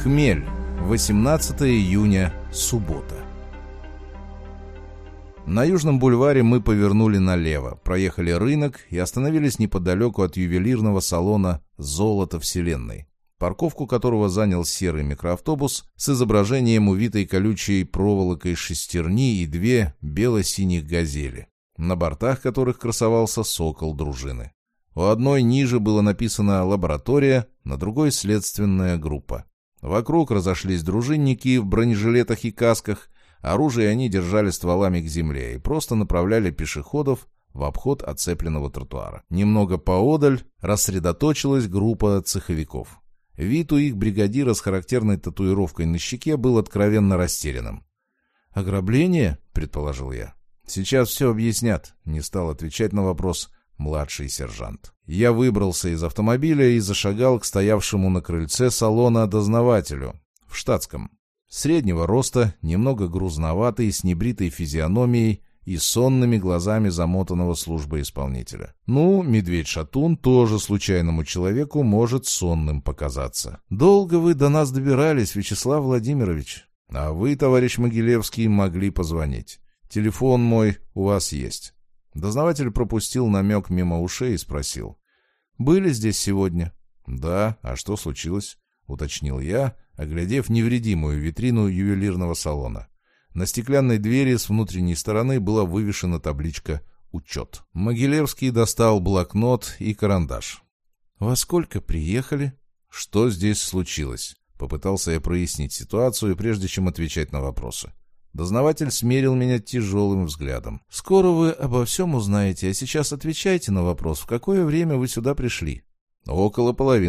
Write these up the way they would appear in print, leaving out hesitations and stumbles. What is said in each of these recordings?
Хмель. 18 июня. Суббота. На Южном бульваре мы повернули налево, проехали рынок и остановились неподалеку от ювелирного салона «Золото Вселенной», парковку которого занял серый микроавтобус с изображением увитой колючей проволокой шестерни и две бело-синих «Газели», на бортах которых красовался сокол дружины. У одной ниже было написано «Лаборатория», на другой «Следственная группа». Вокруг разошлись дружинники в бронежилетах и касках, оружие они держали стволами к земле и просто направляли пешеходов в обход оцепленного тротуара. Немного поодаль рассредоточилась группа цеховиков. Вид у их бригадира с характерной татуировкой на щеке был откровенно растерянным. «Ограбление?» — предположил я. «Сейчас все объяснят», — не стал отвечать на вопрос младший сержант. Я выбрался из автомобиля и зашагал к стоявшему на крыльце салона дознавателю в штатском. Среднего роста, немного грузноватый, с небритой физиономией и сонными глазами замотанного службой исполнителя. Ну, медведь-шатун тоже случайному человеку может сонным показаться. «Долго вы до нас добирались, Вячеслав Владимирович? А вы, товарищ Могилевский, могли позвонить. Телефон мой у вас есть». Дознаватель пропустил намек мимо ушей и спросил. «Были здесь сегодня?» «Да, а что случилось?» — уточнил я, оглядев невредимую витрину ювелирного салона. На стеклянной двери с внутренней стороны была вывешена табличка «Учет». Могилевский достал блокнот и карандаш. «Во сколько приехали?» «Что здесь случилось?» Попытался я прояснить ситуацию, прежде чем отвечать на вопросы. Дознаватель смерил меня тяжелым взглядом. «Скоро вы обо всем узнаете, а сейчас отвечайте на вопрос, в какое время вы сюда пришли?» «Около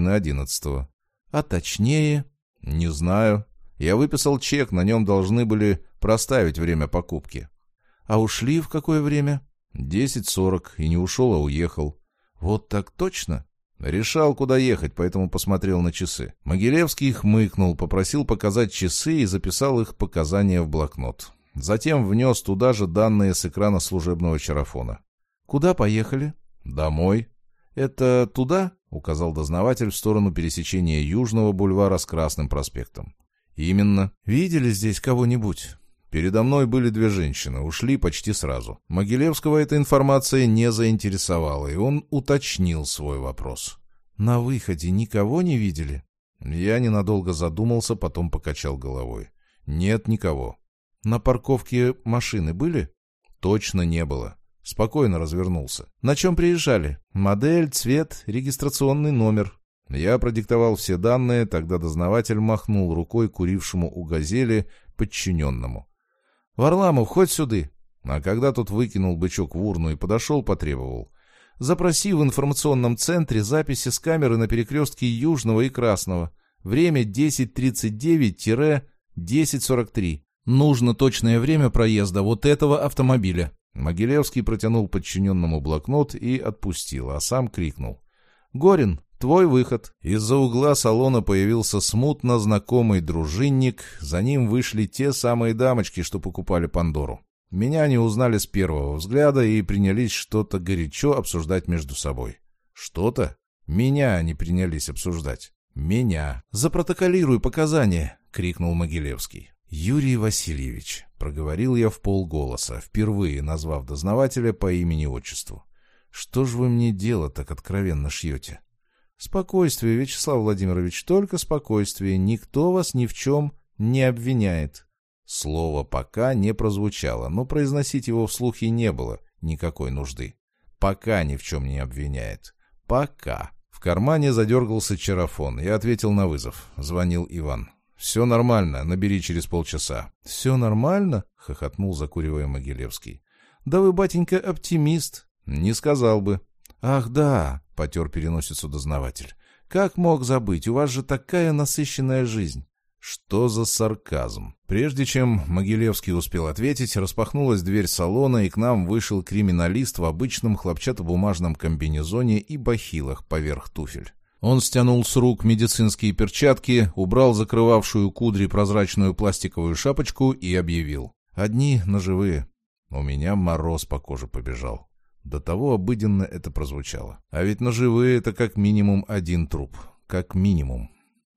10:30. «А точнее?» «Не знаю. Я выписал чек, на нем должны были проставить время покупки». «А ушли в какое время?» 10:40, и не ушел, а уехал». «Вот так точно?» Решал, куда ехать, поэтому посмотрел на часы. Могилевский хмыкнул, попросил показать часы и записал их показания в блокнот. Затем внес туда же данные с экрана служебного чарафона. «Куда поехали?» «Домой». «Это туда?» — указал дознаватель в сторону пересечения Южного бульвара с Красным проспектом. «Именно». «Видели здесь кого-нибудь?» Передо мной были две женщины, ушли почти сразу. Могилевского эта информация не заинтересовала, и он уточнил свой вопрос. «На выходе никого не видели?» Я ненадолго задумался, потом покачал головой. «Нет никого». «На парковке машины были?» «Точно не было». Спокойно развернулся. «На чем приезжали? Модель, цвет, регистрационный номер?» Я продиктовал все данные, тогда дознаватель махнул рукой курившему у «Газели» подчиненному. «Варламов, хоть сюды!» А когда тот выкинул бычок в урну и подошел, потребовал. «Запроси в информационном центре записи с камеры на перекрестке Южного и Красного. Время 10:39-10:43. Нужно точное время проезда вот этого автомобиля». Могилевский протянул подчиненному блокнот и отпустил, а сам крикнул. «Горин, твой выход». Из-за угла салона появился смутно знакомый дружинник, за ним вышли те самые дамочки, что покупали Пандору. Меня они узнали с первого взгляда и принялись что-то горячо обсуждать между собой. Что-то? Меня они принялись обсуждать. Меня. «Запротоколируй показания», — крикнул Могилевский. «Юрий Васильевич», — проговорил я вполголоса, впервые назвав дознавателя по имени-отчеству. «Что ж вы мне дело так откровенно шьете?» «Спокойствие, Вячеслав Владимирович, только спокойствие. Никто вас ни в чем не обвиняет». Слово «пока» не прозвучало, но произносить его вслух и не было никакой нужды. «Пока ни в чем не обвиняет. Пока». В кармане задергался чарафон. Я ответил на вызов. Звонил Иван. «Все нормально, набери через полчаса». «Все нормально?» — хохотнул, закуривая Могилевский. «Да вы, батенька, оптимист». «Не сказал бы». «Ах, да», — потер переносицу дознаватель. «Как мог забыть? У вас же такая насыщенная жизнь». Что за сарказм? Прежде чем Могилевский успел ответить, распахнулась дверь салона, и к нам вышел криминалист в обычном хлопчатобумажном комбинезоне и бахилах поверх туфель. Он стянул с рук медицинские перчатки, убрал закрывавшую кудри прозрачную пластиковую шапочку и объявил. «Одни ножевые». У меня мороз по коже побежал. До того обыденно это прозвучало. А ведь ножевые — это как минимум один труп. Как минимум.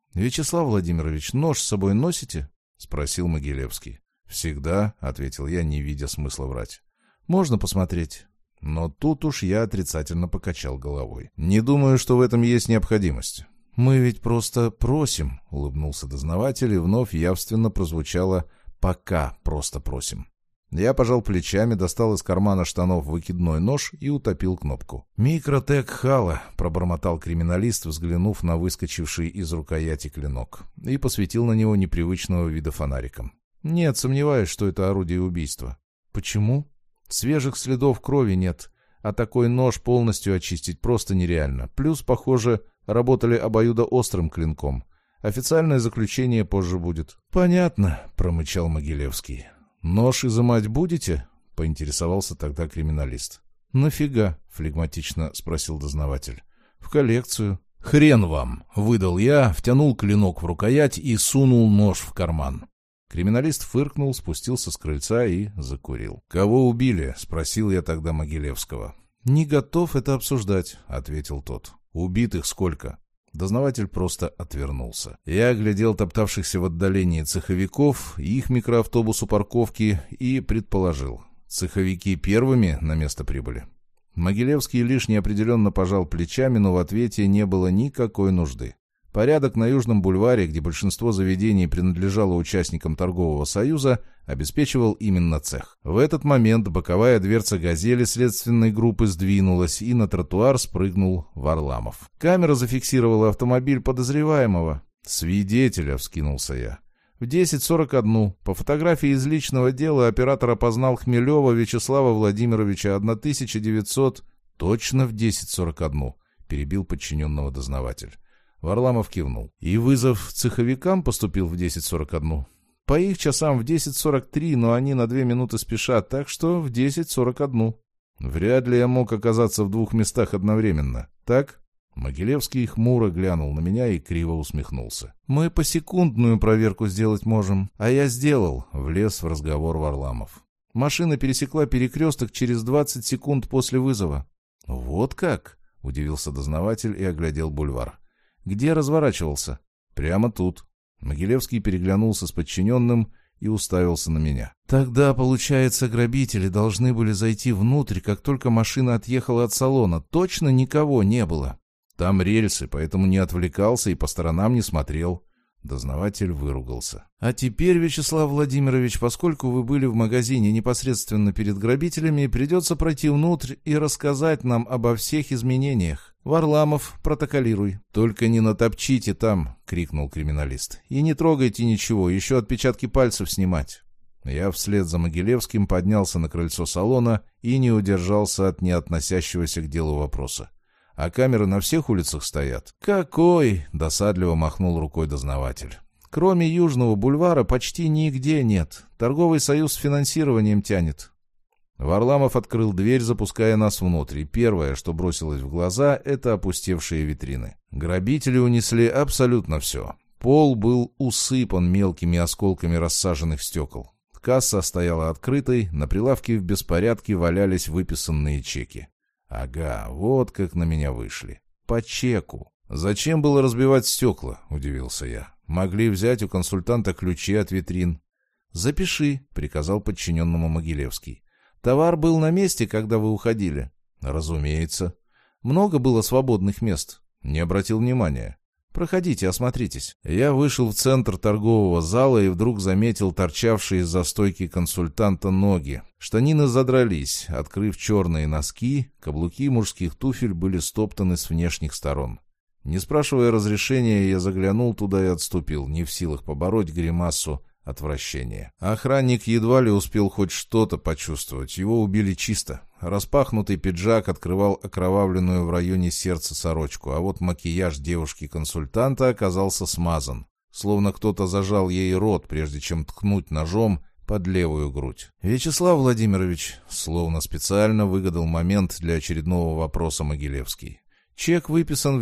«Вячеслав Владимирович, нож с собой носите?» — спросил Могилевский. «Всегда», — ответил я, не видя смысла врать. «Можно посмотреть?» Но тут уж я отрицательно покачал головой. «Не думаю, что в этом есть необходимость». «Мы ведь просто просим», — улыбнулся дознаватель, и вновь явственно прозвучало «пока просто просим». Я пожал плечами, достал из кармана штанов выкидной нож и утопил кнопку. «Микротек Хала», — пробормотал криминалист, взглянув на выскочивший из рукояти клинок, и посветил на него непривычного вида фонариком. «Нет, сомневаюсь, что это орудие убийства». «Почему?» «Свежих следов крови нет, а такой нож полностью очистить просто нереально. Плюс, похоже, работали обоюдоострым клинком. Официальное заключение позже будет». «Понятно», — промычал Могилевский. «Нож изымать будете?» — поинтересовался тогда криминалист. «Нафига?» — флегматично спросил дознаватель. «В коллекцию». «Хрен вам!» — выдал я, втянул клинок в рукоять и сунул нож в карман. Криминалист фыркнул, спустился с крыльца и закурил. «Кого убили?» — спросил я тогда Могилевского. «Не готов это обсуждать», — ответил тот. «Убитых сколько?» Дознаватель просто отвернулся. Я оглядел топтавшихся в отдалении цеховиков, их микроавтобус у парковки и предположил. Цеховики первыми на место прибыли. Могилевский лишь неопределенно пожал плечами, но в ответе не было никакой нужды. Порядок на Южном бульваре, где большинство заведений принадлежало участникам торгового союза, обеспечивал именно цех. В этот момент боковая дверца «Газели» следственной группы сдвинулась, и на тротуар спрыгнул Варламов. Камера зафиксировала автомобиль подозреваемого. «Свидетеля», — вскинулся я. В 10:41 по фотографии из личного дела оператор опознал Хмелева Вячеслава Владимировича 1900... «Точно в 10:41», — перебил подчиненного дознаватель. Варламов кивнул. «И вызов цеховикам поступил в 10:41. По их часам в 10:43, но они на 2 минуты спешат, так что в 10:41. Вряд ли я мог оказаться в 2 местах одновременно. Так?» Могилевский хмуро глянул на меня и криво усмехнулся. «Мы посекундную проверку сделать можем, а я сделал», — влез в разговор Варламов. «Машина пересекла перекресток через 20 секунд после вызова». «Вот как?» — удивился дознаватель и оглядел бульвар. «Где разворачивался?» «Прямо тут». Могилевский переглянулся с подчиненным и уставился на меня. «Тогда, получается, грабители должны были зайти внутрь, как только машина отъехала от салона. Точно никого не было?» «Там рельсы, поэтому не отвлекался и по сторонам не смотрел». Дознаватель выругался. «А теперь, Вячеслав Владимирович, поскольку вы были в магазине непосредственно перед грабителями, придется пройти внутрь и рассказать нам обо всех изменениях. Варламов, протоколируй». «Только не натопчите там», — крикнул криминалист. «И не трогайте ничего, еще отпечатки пальцев снимать». Я вслед за Могилевским поднялся на крыльцо салона и не удержался от неотносящегося к делу вопроса. «А камеры на всех улицах стоят?» «Какой?» — досадливо махнул рукой дознаватель. «Кроме Южного бульвара почти нигде нет. Торговый союз с финансированием тянет». Варламов открыл дверь, запуская нас внутрь, и первое, что бросилось в глаза, это опустевшие витрины. Грабители унесли абсолютно все. Пол был усыпан мелкими осколками рассаженных стекол. Касса стояла открытой, на прилавке в беспорядке валялись выписанные чеки. «Ага, вот как на меня вышли. По чеку». «Зачем было разбивать стекла?» — удивился я. «Могли взять у консультанта ключи от витрин». «Запиши», — приказал подчиненному Могилевский. «Товар был на месте, когда вы уходили?» «Разумеется». «Много было свободных мест?» «Не обратил внимания». «Проходите, осмотритесь». Я вышел в центр торгового зала и вдруг заметил торчавшие из-за стойки консультанта ноги. Штанины задрались, открыв черные носки, каблуки мужских туфель были стоптаны с внешних сторон. Не спрашивая разрешения, я заглянул туда и отступил, не в силах побороть гримасу отвращения. Охранник едва ли успел хоть что-то почувствовать, его убили чисто. Распахнутый пиджак открывал окровавленную в районе сердца сорочку, а вот макияж девушки-консультанта оказался смазан, словно кто-то зажал ей рот, прежде чем ткнуть ножом под левую грудь. «Вячеслав Владимирович», словно специально выгадал момент для очередного вопроса Могилевский. «Чек выписан в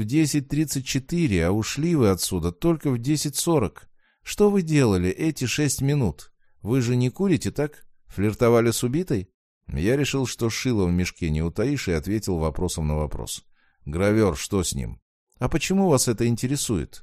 10:34, а ушли вы отсюда только в 10:40. Что вы делали эти 6 минут? Вы же не курите, так? Флиртовали с убитой?» Я решил, что шило в мешке не утаишь, и ответил вопросом на вопрос. «Гравер, что с ним?» «А почему вас это интересует?»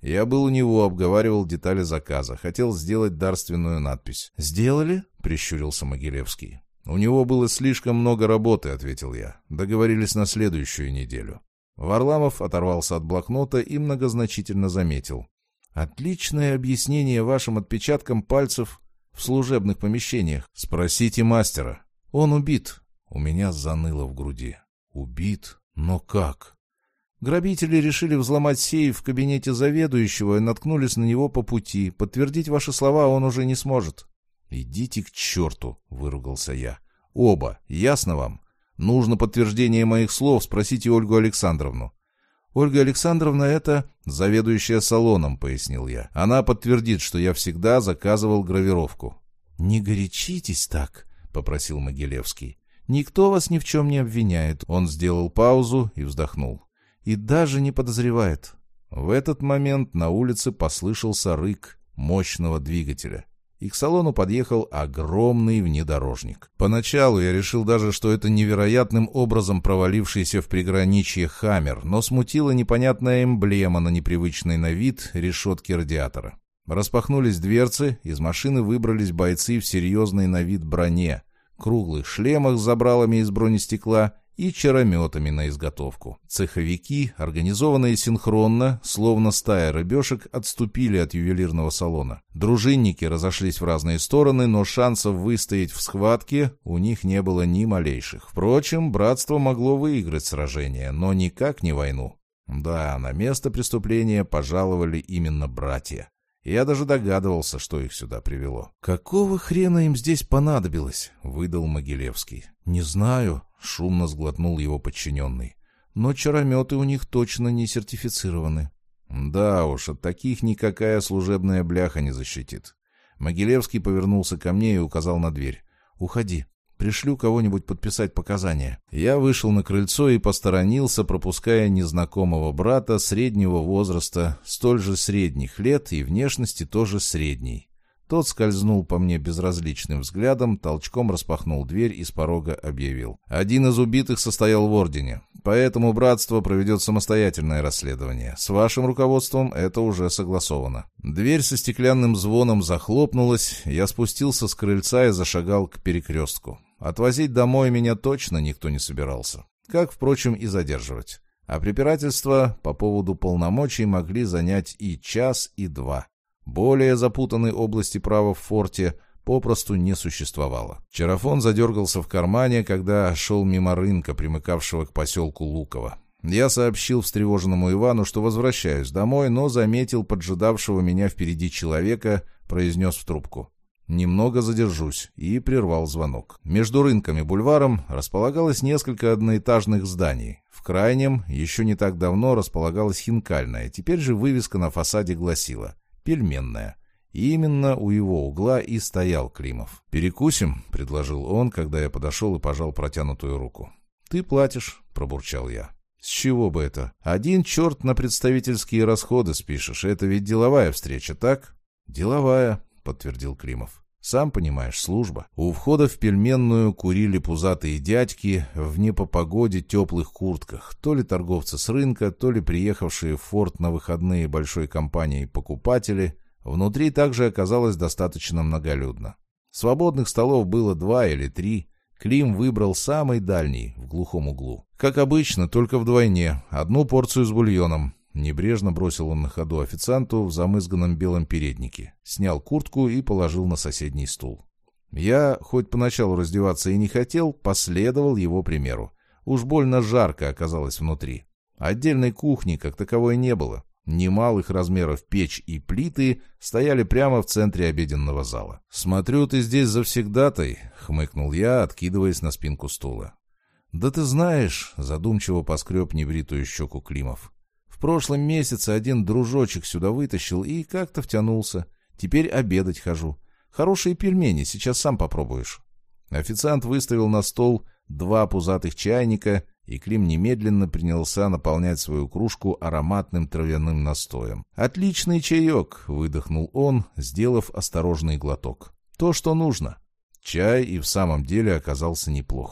Я был у него, обговаривал детали заказа, хотел сделать дарственную надпись. «Сделали?» — прищурился Могилевский. «У него было слишком много работы», — ответил я. «Договорились на следующую неделю». Варламов оторвался от блокнота и многозначительно заметил. «Отличное объяснение вашим отпечаткам пальцев в служебных помещениях. Спросите мастера. Он убит». У меня заныло в груди. «Убит? Но как?» «Грабители решили взломать сейф в кабинете заведующего и наткнулись на него по пути. Подтвердить ваши слова он уже не сможет». «Идите к черту», — выругался я. «Оба. Ясно вам? Нужно подтверждение моих слов, спросите Ольгу Александровну». «Ольга Александровна — это заведующая салоном», — пояснил я. «Она подтвердит, что я всегда заказывал гравировку». «Не горячитесь так», — попросил Могилевский. «Никто вас ни в чем не обвиняет». Он сделал паузу и вздохнул. «И даже не подозревает». В этот момент на улице послышался рык мощного двигателя, и к салону подъехал огромный внедорожник. Поначалу я решил даже, что это невероятным образом провалившийся в приграничье «Хаммер», но смутила непонятная эмблема на непривычной на вид решетке радиатора. Распахнулись дверцы, из машины выбрались бойцы в серьезной на вид броне, круглых шлемах с забралами из бронестекла и чарометами на изготовку. Цеховики, организованные синхронно, словно стая рыбешек, отступили от ювелирного салона. Дружинники разошлись в разные стороны, но шансов выстоять в схватке у них не было ни малейших. Впрочем, братство могло выиграть сражение, но никак не войну. Да, на место преступления пожаловали именно братья. Я даже догадывался, что их сюда привело. «Какого хрена им здесь понадобилось?» — выдал Могилевский. «Не знаю», — шумно сглотнул его подчиненный. «Но чарометы у них точно не сертифицированы». «Да уж, от таких никакая служебная бляха не защитит». Могилевский повернулся ко мне и указал на дверь. «Уходи. Пришлю кого-нибудь подписать показания». Я вышел на крыльцо и посторонился, пропуская незнакомого брата среднего возраста, столь же средних лет и внешности тоже средней. Тот скользнул по мне безразличным взглядом, толчком распахнул дверь и с порога объявил. «Один из убитых состоял в ордене, поэтому братство проведет самостоятельное расследование. С вашим руководством это уже согласовано». Дверь со стеклянным звоном захлопнулась, я спустился с крыльца и зашагал к перекрестку. Отвозить домой меня точно никто не собирался, как, впрочем, и задерживать. А препирательства по поводу полномочий могли занять и час, и два. Более запутанной области права в форте попросту не существовало. Чарафон задергался в кармане, когда шел мимо рынка, примыкавшего к поселку Луково. Я сообщил встревоженному Ивану, что возвращаюсь домой, но заметил поджидавшего меня впереди человека, произнес в трубку: «Немного задержусь», и прервал звонок. Между рынком и бульваром располагалось несколько одноэтажных зданий. В крайнем еще не так давно располагалась хинкальная, теперь же вывеска на фасаде гласила «Пельменная». И именно у его угла и стоял Климов. «Перекусим», — предложил он, когда я подошел и пожал протянутую руку. «Ты платишь», — пробурчал я. «С чего бы это? Один черт на представительские расходы спишешь. Это ведь деловая встреча, так?» «Деловая», — подтвердил Климов. «Сам понимаешь, служба». У входа в пельменную курили пузатые дядьки в не по погоде теплых куртках, то ли торговцы с рынка, то ли приехавшие в форт на выходные большой компанией покупатели. Внутри также оказалось достаточно многолюдно. Свободных столов было 2 или 3. Клим выбрал самый дальний, в глухом углу. Как обычно, только вдвойне, 1 порцию с бульоном. Небрежно бросил он на ходу официанту в замызганном белом переднике, снял куртку и положил на соседний стул. Я, хоть поначалу раздеваться и не хотел, последовал его примеру. Уж больно жарко оказалось внутри. Отдельной кухни как таковой не было. Немалых размеров печь и плиты стояли прямо в центре обеденного зала. «Смотрю, ты здесь завсегдатай», — хмыкнул я, откидываясь на спинку стула. «Да ты знаешь», — задумчиво поскреб небритую щеку Климов. «В прошлом месяце один дружочек сюда вытащил и как-то втянулся. Теперь обедать хожу. Хорошие пельмени, сейчас сам попробуешь». Официант выставил на стол 2 пузатых чайника, и Клим немедленно принялся наполнять свою кружку ароматным травяным настоем. «Отличный чаек!» — выдохнул он, сделав осторожный глоток. «То, что нужно». Чай и в самом деле оказался неплох.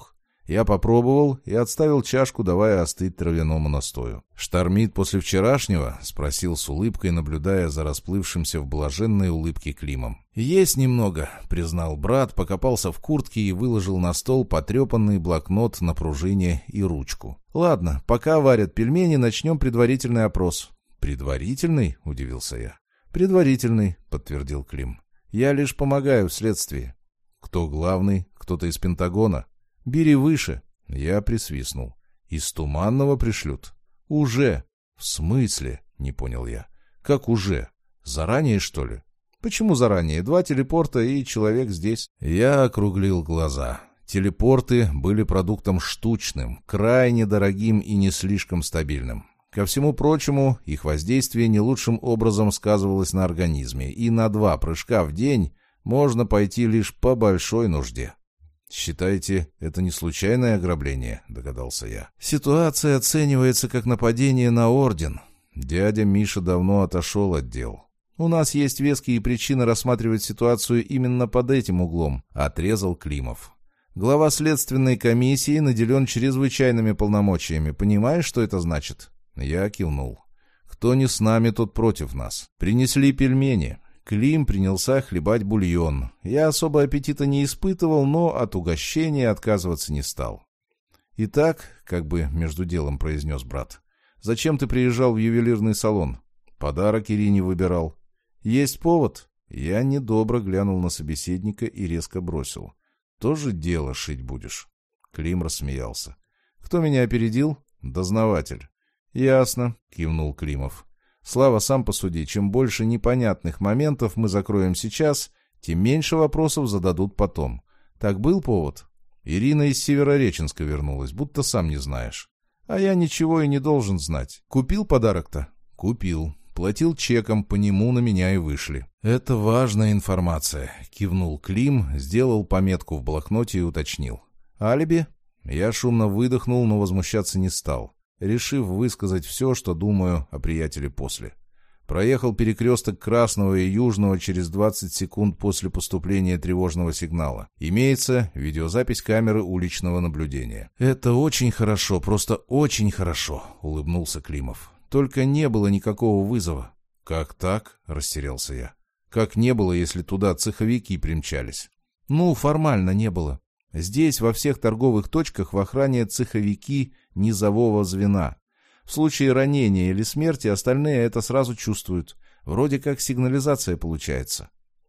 Я попробовал и отставил чашку, давая остыть травяному настою. «Штормит после вчерашнего?» — спросил с улыбкой, наблюдая за расплывшимся в блаженной улыбке Климом. «Есть немного», — признал брат, покопался в куртке и выложил на стол потрепанный блокнот на пружине и ручку. «Ладно, пока варят пельмени, начнем предварительный опрос». «Предварительный?» — удивился я. «Предварительный», — подтвердил Клим. «Я лишь помогаю в следствии». «Кто главный? Кто-то из Пентагона?» «Бери выше». Я присвистнул. «Из Туманного пришлют?» «Уже». «В смысле?» — не понял я. «Как уже? Заранее, что ли?» «Почему заранее? 2 телепорта и человек здесь». Я округлил глаза. Телепорты были продуктом штучным, крайне дорогим и не слишком стабильным. Ко всему прочему, их воздействие не лучшим образом сказывалось на организме, и на 2 прыжка в день можно пойти лишь по большой нужде. «Считаете, это не случайное ограбление?» — догадался я. «Ситуация оценивается как нападение на Орден. Дядя Миша давно отошел от дел. У нас есть веские причины рассматривать ситуацию именно под этим углом», — отрезал Климов. «Глава следственной комиссии наделен чрезвычайными полномочиями. Понимаешь, что это значит?» Я кивнул. «Кто не с нами, тот против нас. Принесли пельмени». Клим принялся хлебать бульон. Я особо аппетита не испытывал, но от угощения отказываться не стал. «Итак», — как бы между делом произнес брат, — «зачем ты приезжал в ювелирный салон?» «Подарок Ирине выбирал». «Есть повод?» Я недобро глянул на собеседника и резко бросил. «Тоже дело шить будешь?» Клим рассмеялся. «Кто меня опередил?» «Дознаватель». «Ясно», — кивнул Климов. «Слава, сам посуди, чем больше непонятных моментов мы закроем сейчас, тем меньше вопросов зададут потом. Так был повод?» «Ирина из Северореченска вернулась, будто сам не знаешь». «А я ничего и не должен знать. Купил подарок-то?» «Купил. Платил чеком, по нему на меня и вышли». «Это важная информация», — кивнул Клим, сделал пометку в блокноте и уточнил. «Алиби?» Я шумно выдохнул, но возмущаться не стал, решив высказать все, что думаю о приятеле после. Проехал перекресток Красного и Южного через 20 секунд после поступления тревожного сигнала. Имеется видеозапись камеры уличного наблюдения. «Это очень хорошо, просто очень хорошо», — улыбнулся Климов. «Только не было никакого вызова». «Как так?» — растерялся я. «Как не было, если туда цеховики примчались?» «Ну, формально не было. Здесь во всех торговых точках в охране цеховики низового звена. В случае ранения или смерти остальные это сразу чувствуют. Вроде как сигнализация получается».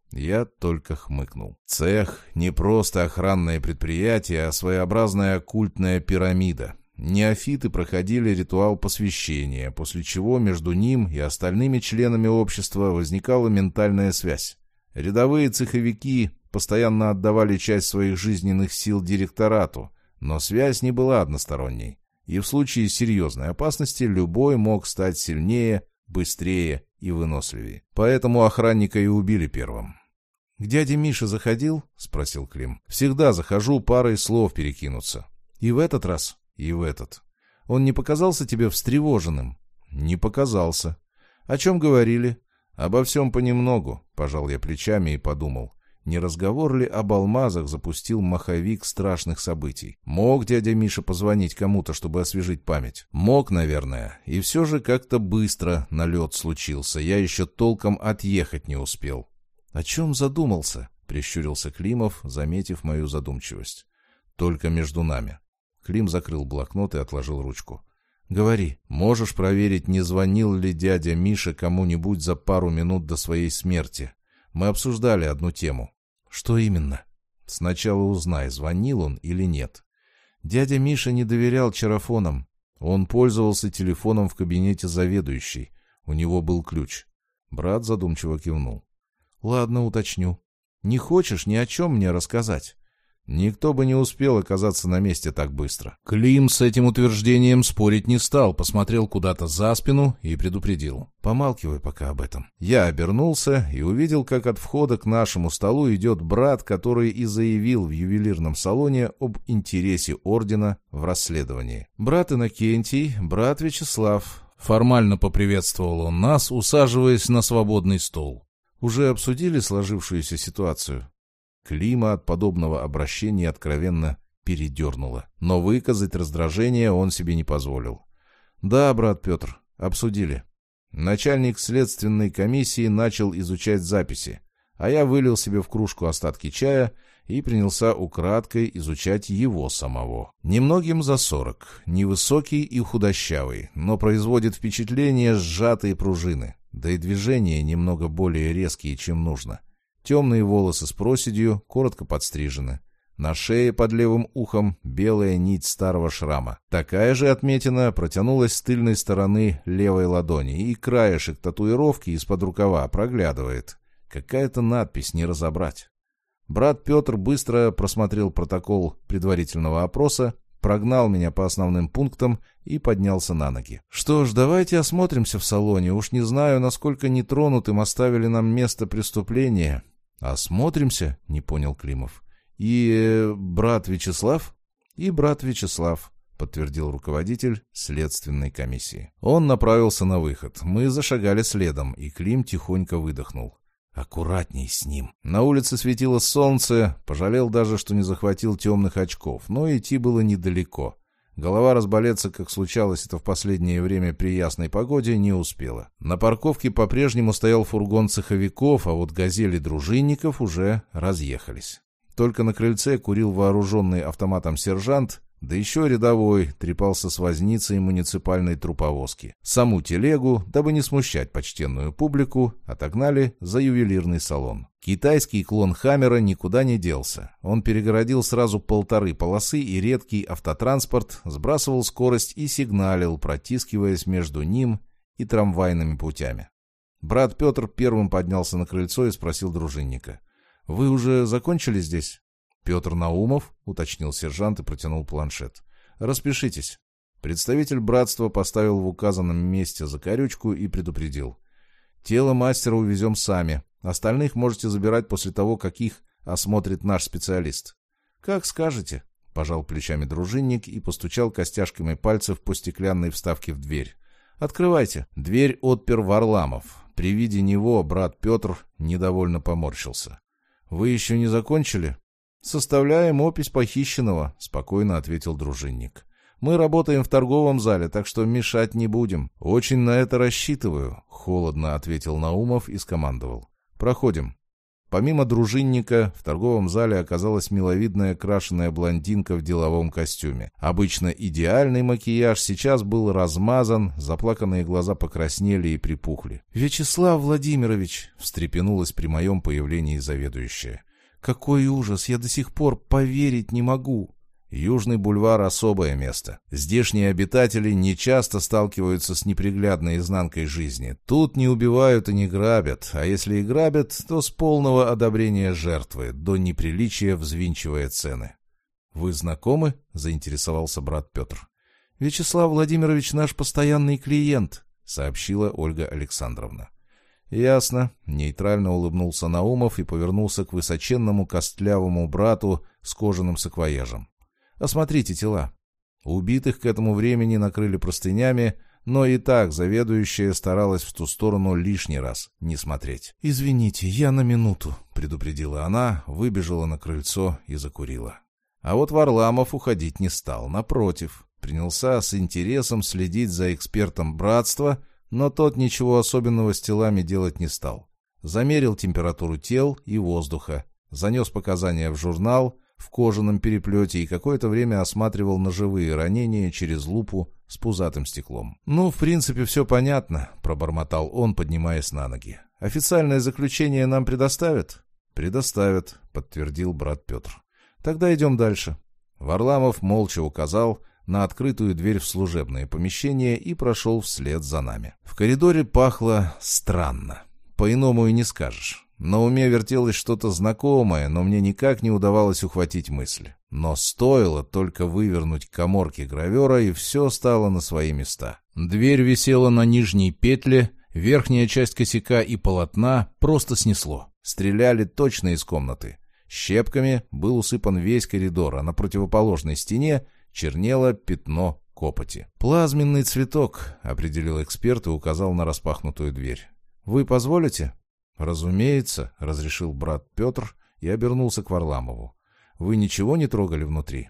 Я только хмыкнул. Цех — не просто охранное предприятие, а своеобразная оккультная пирамида. Неофиты проходили ритуал посвящения, после чего между ним и остальными членами общества возникала ментальная связь. Рядовые цеховики постоянно отдавали часть своих жизненных сил директорату, но связь не была односторонней. И в случае серьезной опасности любой мог стать сильнее, быстрее и выносливее. Поэтому охранника и убили первым. «К дяде Мише заходил?» — спросил Клим. «Всегда захожу парой слов перекинуться. И в этот раз, и в этот. Он не показался тебе встревоженным?» «Не показался». «О чем говорили?» «Обо всем понемногу», — пожал я плечами и подумал. Не разговор ли об алмазах запустил маховик страшных событий? Мог дядя Миша позвонить кому-то, чтобы освежить память? Мог, наверное. И все же как-то быстро налет случился. Я еще толком отъехать не успел. «О чем задумался?» — прищурился Климов, заметив мою задумчивость. «Только между нами». Клим закрыл блокнот и отложил ручку. «Говори, можешь проверить, не звонил ли дядя Миша кому-нибудь за пару минут до своей смерти? Мы обсуждали одну тему». «Что именно?» «Сначала узнай, звонил он или нет». Дядя Миша не доверял чарафонам. Он пользовался телефоном в кабинете заведующей. У него был ключ. Брат задумчиво кивнул. «Ладно, уточню. Не хочешь ни о чем мне рассказать?» Никто бы не успел оказаться на месте так быстро. Клим с этим утверждением спорить не стал, посмотрел куда-то за спину и предупредил. «Помалкивай пока об этом». Я обернулся и увидел, как от входа к нашему столу идет брат, который и заявил в ювелирном салоне об интересе ордена в расследовании. «Брат Иннокентий, брат Вячеслав». Формально поприветствовал он нас, усаживаясь на свободный стол. «Уже обсудили сложившуюся ситуацию?» Клима от подобного обращения откровенно передернуло. Но выказать раздражение он себе не позволил. «Да, брат Петр, обсудили». Начальник следственной комиссии начал изучать записи, а я вылил себе в кружку остатки чая и принялся украдкой изучать его самого. Немногим за 40, невысокий и худощавый, но производит впечатление сжатые пружины, да и движения немного более резкие, чем нужно. Темные волосы с проседью, коротко подстрижены. На шее под левым ухом белая нить старого шрама. Такая же отметина протянулась с тыльной стороны левой ладони, и краешек татуировки из-под рукава проглядывает. Какая-то надпись, не разобрать. Брат Петр быстро просмотрел протокол предварительного опроса, прогнал меня по основным пунктам и поднялся на ноги. «Что ж, давайте осмотримся в салоне. Уж не знаю, насколько нетронутым оставили нам место преступления». «Осмотримся?» — не понял Климов. «И брат Вячеслав?» «И брат Вячеслав», — подтвердил руководитель следственной комиссии. Он направился на выход. Мы зашагали следом, и Клим тихонько выдохнул. «Аккуратней с ним». На улице светило солнце, пожалел даже, что не захватил темных очков, но идти было недалеко. Голова разболеться, как случалось это в последнее время при ясной погоде, не успела. На парковке по-прежнему стоял фургон цеховиков, а вот «Газели» дружинников уже разъехались. Только на крыльце курил вооруженный автоматом сержант, да еще рядовой трепался с возницей муниципальной труповозки. Саму телегу, дабы не смущать почтенную публику, отогнали за ювелирный салон. Китайский клон «Хаммера» никуда не делся. Он перегородил сразу 1,5 полосы, и редкий автотранспорт сбрасывал скорость и сигналил, протискиваясь между ним и трамвайными путями. Брат Петр первым поднялся на крыльцо и спросил дружинника: «Вы уже закончили здесь?» «Петр Наумов», — уточнил сержант и протянул планшет. «Распишитесь». Представитель братства поставил в указанном месте закорючку и предупредил: «Тело мастера увезем сами. Остальных можете забирать после того, как их осмотрит наш специалист». «Как скажете», — пожал плечами дружинник и постучал костяшками пальцев по стеклянной вставке в дверь. «Открывайте». Дверь отпер Варламов. При виде него брат Петр недовольно поморщился. «Вы еще не закончили?» «Составляем опись похищенного», — спокойно ответил дружинник. «Мы работаем в торговом зале, так что мешать не будем». «Очень на это рассчитываю», — холодно ответил Наумов и скомандовал: «Проходим». Помимо дружинника, в торговом зале оказалась миловидная крашеная блондинка в деловом костюме. Обычно идеальный макияж сейчас был размазан, заплаканные глаза покраснели и припухли. «Вячеслав Владимирович», — встрепенулась при моем появлении заведующая. «Какой ужас! Я до сих пор поверить не могу!» Южный бульвар — особое место. Здешние обитатели нечасто сталкиваются с неприглядной изнанкой жизни. Тут не убивают и не грабят, а если и грабят, то с полного одобрения жертвы, до неприличия взвинчивая цены. «Вы знакомы?» — заинтересовался брат Петр. «Вячеслав Владимирович наш постоянный клиент», — сообщила Ольга Александровна. «Ясно», — нейтрально улыбнулся Наумов и повернулся к высоченному костлявому брату с кожаным саквояжем. «Осмотрите тела». Убитых к этому времени накрыли простынями, но и так заведующая старалась в ту сторону лишний раз не смотреть. «Извините, я на минуту», — предупредила она, выбежала на крыльцо и закурила. А вот Варламов уходить не стал, напротив, принялся с интересом следить за экспертом братства, но тот ничего особенного с телами делать не стал. Замерил температуру тел и воздуха, занес показания в журнал в кожаном переплете и какое-то время осматривал ножевые ранения через лупу с пузатым стеклом. «Ну, в принципе, все понятно», — пробормотал он, поднимаясь на ноги. «Официальное заключение нам предоставят?» «Предоставят», — подтвердил брат Петр. «Тогда идем дальше». Варламов молча указал на открытую дверь в служебное помещение и прошел вслед за нами. В коридоре пахло странно. По-иному и не скажешь. На уме вертелось что-то знакомое, но мне никак не удавалось ухватить мысль. Но стоило только вывернуть каморки гравера, и все стало на свои места. Дверь висела на нижней петле, верхняя часть косяка и полотна просто снесло. Стреляли точно из комнаты. Щепками был усыпан весь коридор, а на противоположной стене чернело пятно копоти. «Плазменный цветок», — определил эксперт и указал на распахнутую дверь. «Вы позволите?» «Разумеется», — разрешил брат Петр и обернулся к Варламову. «Вы ничего не трогали внутри?»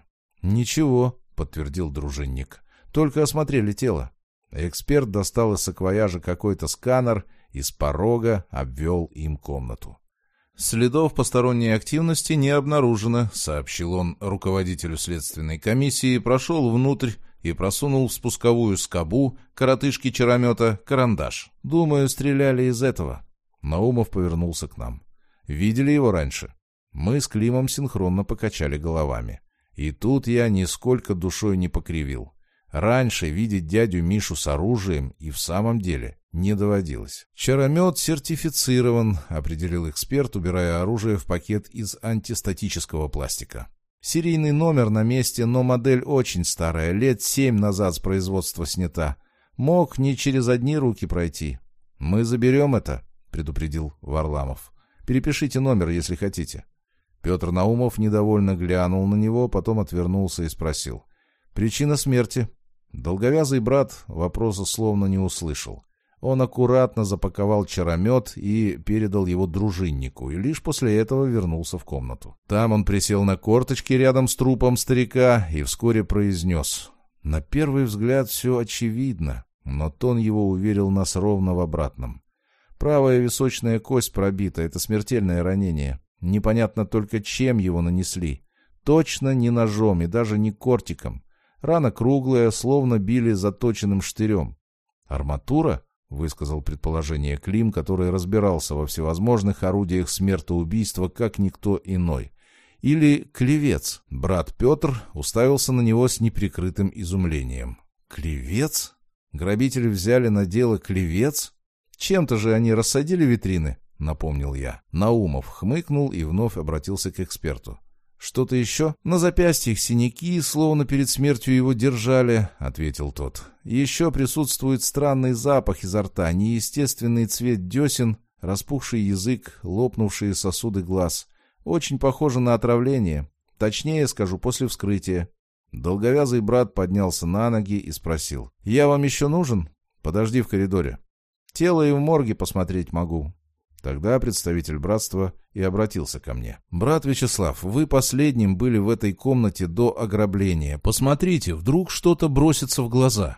«Ничего», — подтвердил дружинник. «Только осмотрели тело». Эксперт достал из саквояжа какой-то сканер и с порога обвел им комнату. «Следов посторонней активности не обнаружено», — сообщил он руководителю следственной комиссии, прошел внутрь и просунул в спусковую скобу коротышки чаромета карандаш. «Думаю, стреляли из этого». Наумов повернулся к нам. «Видели его раньше?» Мы с Климом синхронно покачали головами. И тут я нисколько душой не покривил. Раньше видеть дядю Мишу с оружием и в самом деле не доводилось. «Чаромет сертифицирован», — определил эксперт, убирая оружие в пакет из антистатического пластика. «Серийный номер на месте, но модель очень старая, лет 7 назад с производства снята. Мог не через одни руки пройти». «Мы заберем это», — предупредил Варламов. «Перепишите номер, если хотите». Петр Наумов недовольно глянул на него, потом отвернулся и спросил. «Причина смерти?» Долговязый брат вопроса словно не услышал. Он аккуратно запаковал чаромет и передал его дружиннику, и лишь после этого вернулся в комнату. Там он присел на корточки рядом с трупом старика и вскоре произнес. На первый взгляд все очевидно, но тон его уверил нас ровно в обратном. Правая височная кость пробита, это смертельное ранение. Непонятно только, чем его нанесли. Точно не ножом и даже не кортиком. Рана круглая, словно били заточенным штырем. «Арматура?» — высказал предположение Клим, который разбирался во всевозможных орудиях смертоубийства, как никто иной. «Или клевец?» Брат Петр уставился на него с неприкрытым изумлением. «Клевец? Грабители взяли на дело клевец? Чем-то же они рассадили витрины?» — напомнил я. Наумов хмыкнул и вновь обратился к эксперту. «Что-то еще?» «На запястьях синяки, словно перед смертью его держали», — ответил тот. «Еще присутствует странный запах изо рта, неестественный цвет десен, распухший язык, лопнувшие сосуды глаз. Очень похоже на отравление. Точнее, скажу, после вскрытия». Долговязый брат поднялся на ноги и спросил. «Я вам еще нужен? Подожди в коридоре. Тело и в морге посмотреть могу». Тогда представитель братства и обратился ко мне. «Брат Вячеслав, вы последним были в этой комнате до ограбления. Посмотрите, вдруг что-то бросится в глаза».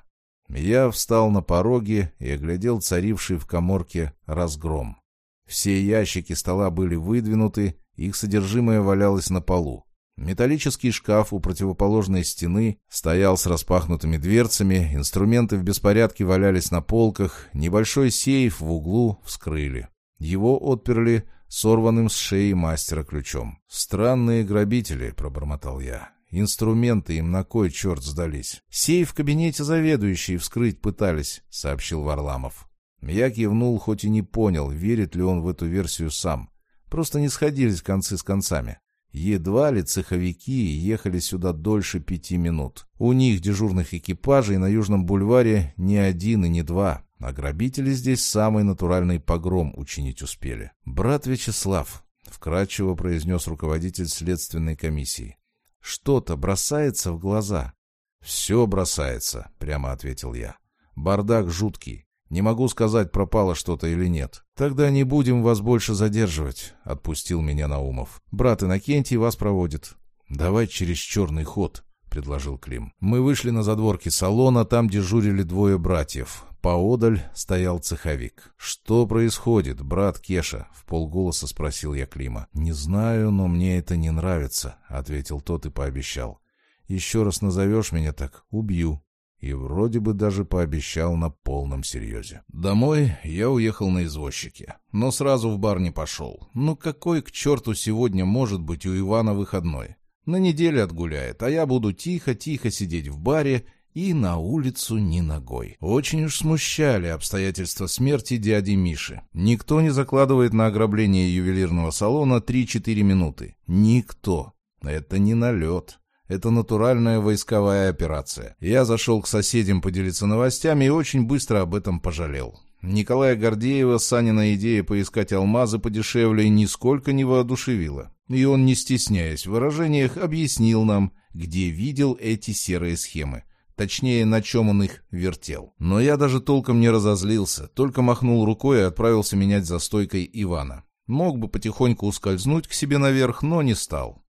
Я встал на пороге и оглядел царивший в каморке разгром. Все ящики стола были выдвинуты, их содержимое валялось на полу. Металлический шкаф у противоположной стены стоял с распахнутыми дверцами, инструменты в беспорядке валялись на полках, небольшой сейф в углу вскрыли. Его отперли сорванным с шеи мастера ключом. «Странные грабители», — пробормотал я. «Инструменты им на кой черт сдались?» «Сейф в кабинете заведующей вскрыть пытались», — сообщил Варламов. Я кивнул, хоть и не понял, верит ли он в эту версию сам. Просто не сходились концы с концами. Едва ли цеховики ехали сюда дольше 5 минут. У них дежурных экипажей на Южном бульваре не один и не два. А грабители здесь самый натуральный погром учинить успели. «Брат Вячеслав», — вкратчиво произнес руководитель следственной комиссии, — «что-то бросается в глаза». «Все бросается», — прямо ответил я. «Бардак жуткий. Не могу сказать, пропало что-то или нет». «Тогда не будем вас больше задерживать», — отпустил меня Наумов. «Брат Иннокентий вас проводит». «Давай через черный ход», — предложил Клим. Мы вышли на задворки салона, там дежурили двое братьев. Поодаль стоял цеховик. «Что происходит, брат Кеша?» — вполголоса спросил я Клима. «Не знаю, но мне это не нравится», — ответил тот и пообещал. «Еще раз назовешь меня так — убью». И вроде бы даже пообещал на полном серьезе. Домой я уехал на извозчике, но сразу в бар не пошел. Ну какой к черту сегодня может быть у Ивана выходной? На неделе отгуляет, а я буду тихо-тихо сидеть в баре и на улицу ни ногой. Очень уж смущали обстоятельства смерти дяди Миши. Никто не закладывает на ограбление ювелирного салона 3-4 минуты. Никто. Это не налет. Это натуральная войсковая операция. Я зашел к соседям поделиться новостями и очень быстро об этом пожалел. Николая Гордеева Санина идея поискать алмазы подешевле нисколько не воодушевила. И он, не стесняясь в выражениях, объяснил нам, где видел эти серые схемы. Точнее, на чем он их вертел. Но я даже толком не разозлился, только махнул рукой и отправился менять за стойкой Ивана. Мог бы потихоньку ускользнуть к себе наверх, но не стал.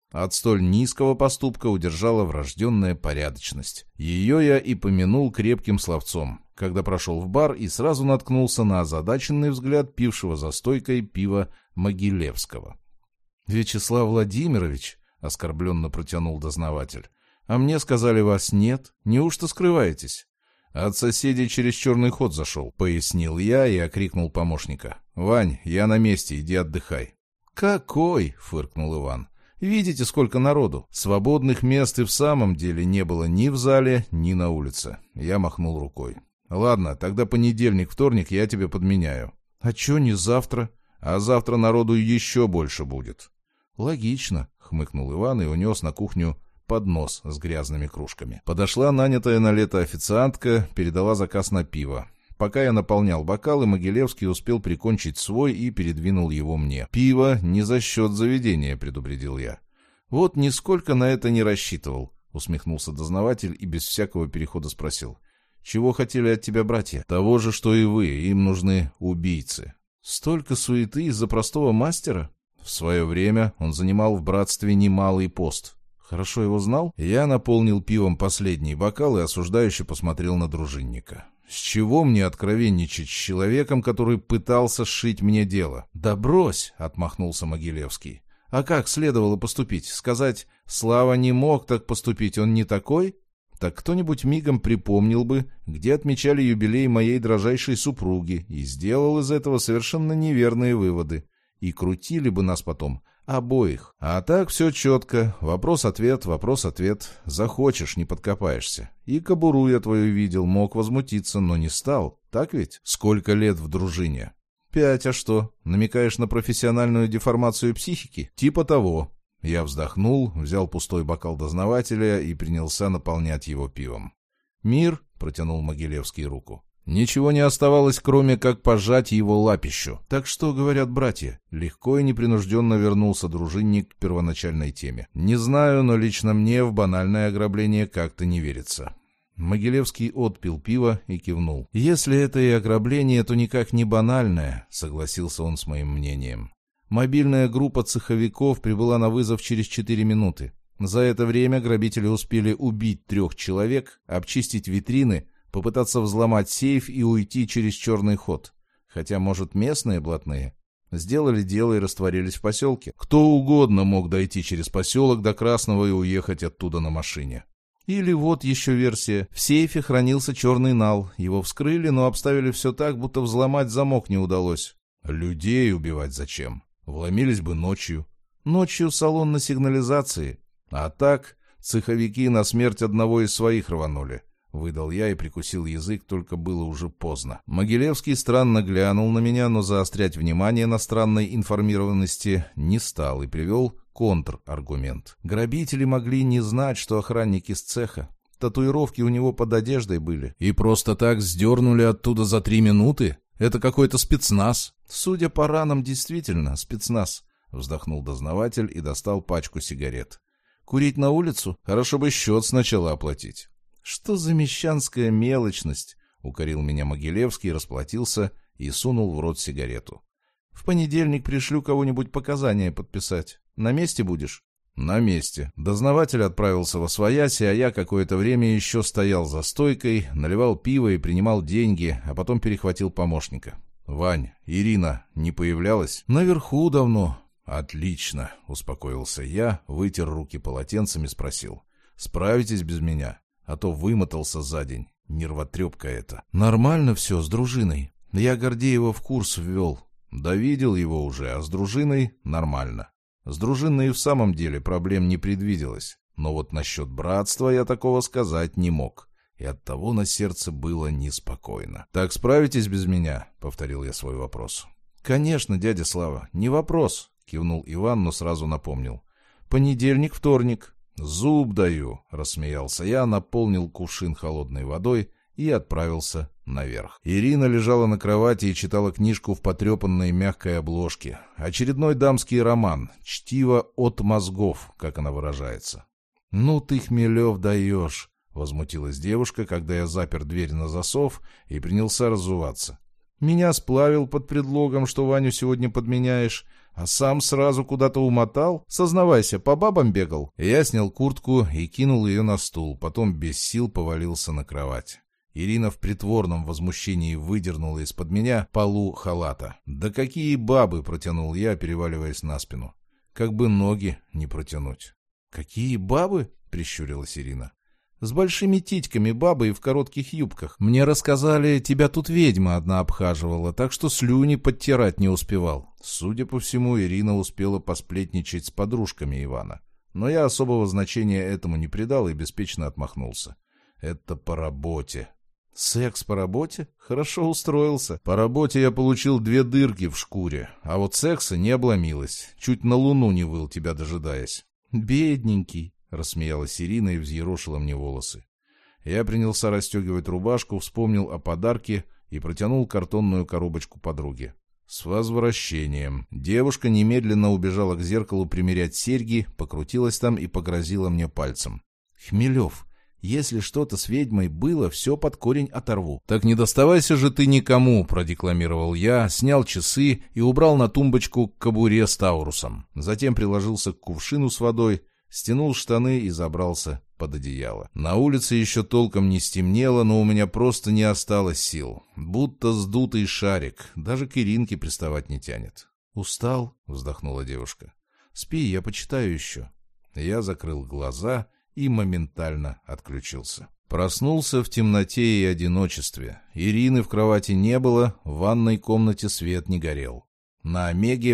От столь низкого поступка удержала врожденная порядочность. Ее я и помянул крепким словцом, когда прошел в бар и сразу наткнулся на озадаченный взгляд пившего за стойкой пива Могилевского. «Вячеслав Владимирович», — оскорбленно протянул дознаватель, — «а мне сказали, вас нет. Неужто скрываетесь?» «От соседей через черный ход зашел», — пояснил я и окрикнул помощника. «Вань, я на месте, иди отдыхай». «Какой?» — фыркнул Иван. «Видите, сколько народу? Свободных мест и в самом деле не было ни в зале, ни на улице». Я махнул рукой. «Ладно, тогда понедельник, вторник я тебе подменяю». «А чё не завтра?» «А завтра народу еще больше будет». «Логично», — хмыкнул Иван и унес на кухню поднос с грязными кружками. Подошла нанятая на лето официантка, передала заказ на пиво. Пока я наполнял бокалы, Могилевский успел прикончить свой и передвинул его мне. «Пиво не за счет заведения», — предупредил я. «Вот нисколько на это не рассчитывал», — усмехнулся дознаватель и без всякого перехода спросил. «Чего хотели от тебя братья?» «Того же, что и вы. Им нужны убийцы». «Столько суеты из-за простого мастера?» В свое время он занимал в братстве немалый пост. «Хорошо его знал?» Я наполнил пивом последний бокал и осуждающе посмотрел на дружинника. «С чего мне откровенничать с человеком, который пытался сшить мне дело?» «Да брось!» — отмахнулся Могилевский. «А как следовало поступить? Сказать, Слава не мог так поступить, он не такой?» Так кто-нибудь мигом припомнил бы, где отмечали юбилей моей дрожайшей супруги, и сделал из этого совершенно неверные выводы. И крутили бы нас потом обоих. А так все четко. Вопрос-ответ, вопрос-ответ. Захочешь, не подкопаешься. И кобуру я твою видел, мог возмутиться, но не стал. Так ведь? Сколько лет в дружине? 5, а что? Намекаешь на профессиональную деформацию психики? Типа того. Я вздохнул, взял пустой бокал дознавателя и принялся наполнять его пивом. «Мир?» — протянул Могилевский руку. Ничего не оставалось, кроме как пожать его лапищу. «Так что говорят братья?» Легко и непринужденно вернулся дружинник к первоначальной теме. «Не знаю, но лично мне в банальное ограбление как-то не верится». Могилевский отпил пиво и кивнул. «Если это и ограбление, то никак не банальное», — согласился он с моим мнением. Мобильная группа цеховиков прибыла на вызов через 4 минуты. За это время грабители успели убить 3 человек, обчистить витрины, попытаться взломать сейф и уйти через черный ход. Хотя, может, местные блатные? Сделали дело и растворились в поселке. Кто угодно мог дойти через поселок до Красного и уехать оттуда на машине. Или вот еще версия. В сейфе хранился черный нал. Его вскрыли, но обставили все так, будто взломать замок не удалось. Людей убивать зачем? Вломились бы ночью. Ночью салон на сигнализации. А так цеховики на смерть одного из своих рванули. Выдал я и прикусил язык, только было уже поздно. Могилевский странно глянул на меня, но заострять внимание на странной информированности не стал и привел контраргумент. Грабители могли не знать, что охранники с цеха. Татуировки у него под одеждой были. И просто так сдернули оттуда за 3 минуты? Это какой-то спецназ. Судя по ранам, действительно спецназ. Вздохнул дознаватель и достал пачку сигарет. Курить на улицу? Хорошо бы счет сначала оплатить. «Что за мещанская мелочность?» — укорил меня Могилевский, расплатился и сунул в рот сигарету. «В понедельник пришлю кого-нибудь показания подписать. На месте будешь?» «На месте». Дознаватель отправился восвояси, а я какое-то время еще стоял за стойкой, наливал пиво и принимал деньги, а потом перехватил помощника. «Вань, Ирина не появлялась?» «Наверху давно». «Отлично», — успокоился я, вытер руки полотенцем и спросил. «Справитесь без меня? А то вымотался за день. Нервотрепка это». «Нормально все с дружиной. Я Гордеева в курс ввел. Да видел его уже, а с дружиной нормально. С дружиной и в самом деле проблем не предвиделось. Но вот насчет братства я такого сказать не мог. И оттого на сердце было неспокойно». «Так справитесь без меня?» — повторил я свой вопрос. «Конечно, дядя Слава, не вопрос», — кивнул Иван, но сразу напомнил. «Понедельник, вторник». «Зуб даю», — рассмеялся я, наполнил кувшин холодной водой и отправился наверх. Ирина лежала на кровати и читала книжку в потрепанной мягкой обложке. Очередной дамский роман «Чтиво от мозгов», как она выражается. «Ну ты, Хмелев, даешь», — возмутилась девушка, когда я запер дверь на засов и принялся разуваться. «Меня сплавил под предлогом, что Ваню сегодня подменяешь, А сам сразу куда-то умотал? Сознавайся, по бабам бегал?» Я снял куртку и кинул ее на стул, потом без сил повалился на кровать. Ирина в притворном возмущении выдернула из-под меня полу халата. «Да какие бабы!» — протянул я, переваливаясь на спину. «Как бы ноги не протянуть». «Какие бабы?» — прищурилась Ирина. «С большими титьками бабы и в коротких юбках. Мне рассказали, тебя тут ведьма одна обхаживала, так что слюни подтирать не успевал». Судя по всему, Ирина успела посплетничать с подружками Ивана. Но я особого значения этому не придал и беспечно отмахнулся. «Это по работе». «Секс по работе? Хорошо устроился. По работе я получил 2 дырки в шкуре, а вот секса не обломилось. Чуть на луну не выл, тебя дожидаясь». «Бедненький», — рассмеялась Ирина и взъерошила мне волосы. Я принялся расстегивать рубашку, вспомнил о подарке и протянул картонную коробочку подруге. «С возвращением». Девушка немедленно убежала к зеркалу примерять серьги, покрутилась там и погрозила мне пальцем. «Хмелев, если что-то с ведьмой было, все под корень оторву». «Так не доставайся же ты никому», — продекламировал я, снял часы и убрал на тумбочку к кобуре с таурусом. Затем приложился к кувшину с водой, стянул штаны и забрался под одеяло. На улице еще толком не стемнело, но у меня просто не осталось сил. Будто сдутый шарик, даже к Иринке приставать не тянет. «Устал?» — вздохнула девушка. «Спи, я почитаю еще». Я закрыл глаза и моментально отключился. Проснулся в темноте и одиночестве. Ирины в кровати не было, в ванной комнате свет не горел. На Омеге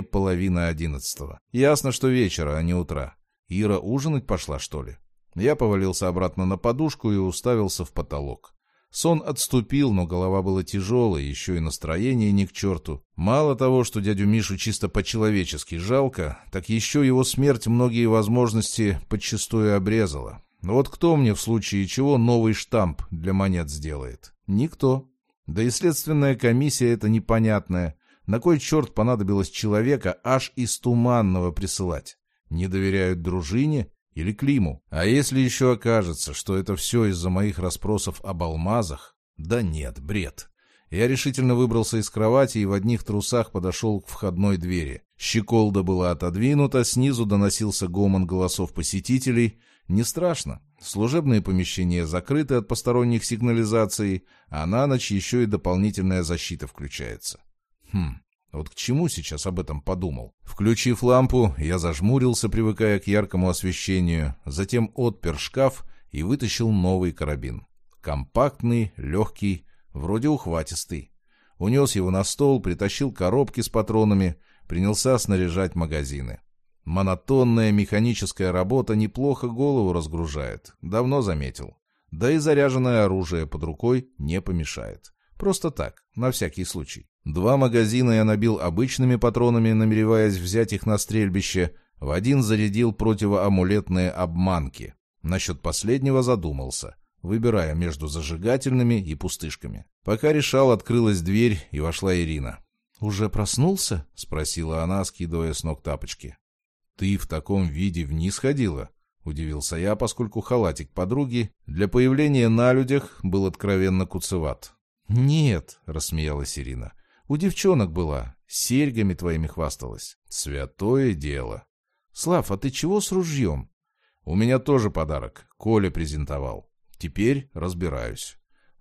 10:30. Ясно, что вечера, а не утра. Ира ужинать пошла, что ли? Я повалился обратно на подушку и уставился в потолок. Сон отступил, но голова была тяжелой, еще и настроение ни к черту. Мало того, что дядю Мишу чисто по-человечески жалко, так еще его смерть многие возможности подчистую обрезала. Вот кто мне в случае чего новый штамп для монет сделает? Никто. Да и следственная комиссия эта непонятная. На кой черт понадобилось человека аж из Туманного присылать? Не доверяют дружине? Или Климу. А если еще окажется, что это все из-за моих расспросов об алмазах? Да нет, бред. Я решительно выбрался из кровати и в одних трусах подошел к входной двери. Щеколда была отодвинута, снизу доносился гомон голосов посетителей. Не страшно. Служебные помещения закрыты от посторонних сигнализаций, а на ночь еще и дополнительная защита включается. Вот к чему сейчас об этом подумал? Включив лампу, я зажмурился, привыкая к яркому освещению, затем отпер шкаф и вытащил новый карабин. Компактный, легкий, вроде ухватистый. Унес его на стол, притащил коробки с патронами, принялся снаряжать магазины. Монотонная механическая работа неплохо голову разгружает, давно заметил. Да и заряженное оружие под рукой не помешает. Просто так, на всякий случай. 2 магазина я набил обычными патронами, намереваясь взять их на стрельбище. В один зарядил противоамулетные обманки. Насчет последнего задумался, выбирая между зажигательными и пустышками. Пока решал, открылась дверь, и вошла Ирина. «Уже проснулся?» — спросила она, скидывая с ног тапочки. «Ты в таком виде вниз ходила?» — удивился я, поскольку халатик подруги для появления на людях был откровенно куцеват. «Нет», — рассмеялась Ирина, — «у девчонок была, с серьгами твоими хвасталась». «Святое дело». «Слав, а ты чего с ружьем?» «У меня тоже подарок, Коля презентовал. Теперь разбираюсь».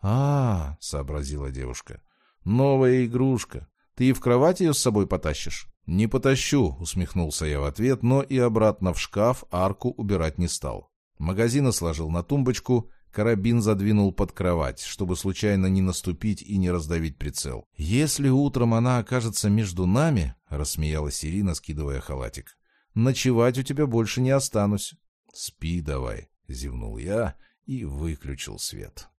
Сообразила девушка, — «новая игрушка. Ты и в кровать ее с собой потащишь?» «Не потащу», — усмехнулся я в ответ, но и обратно в шкаф арку убирать не стал. Магазины сложил на тумбочку, карабин задвинул под кровать, чтобы случайно не наступить и не раздавить прицел. «Если утром она окажется между нами», — рассмеялась Ирина, скидывая халатик, — «ночевать у тебя больше не останусь». «Спи давай», — зевнул я и выключил свет.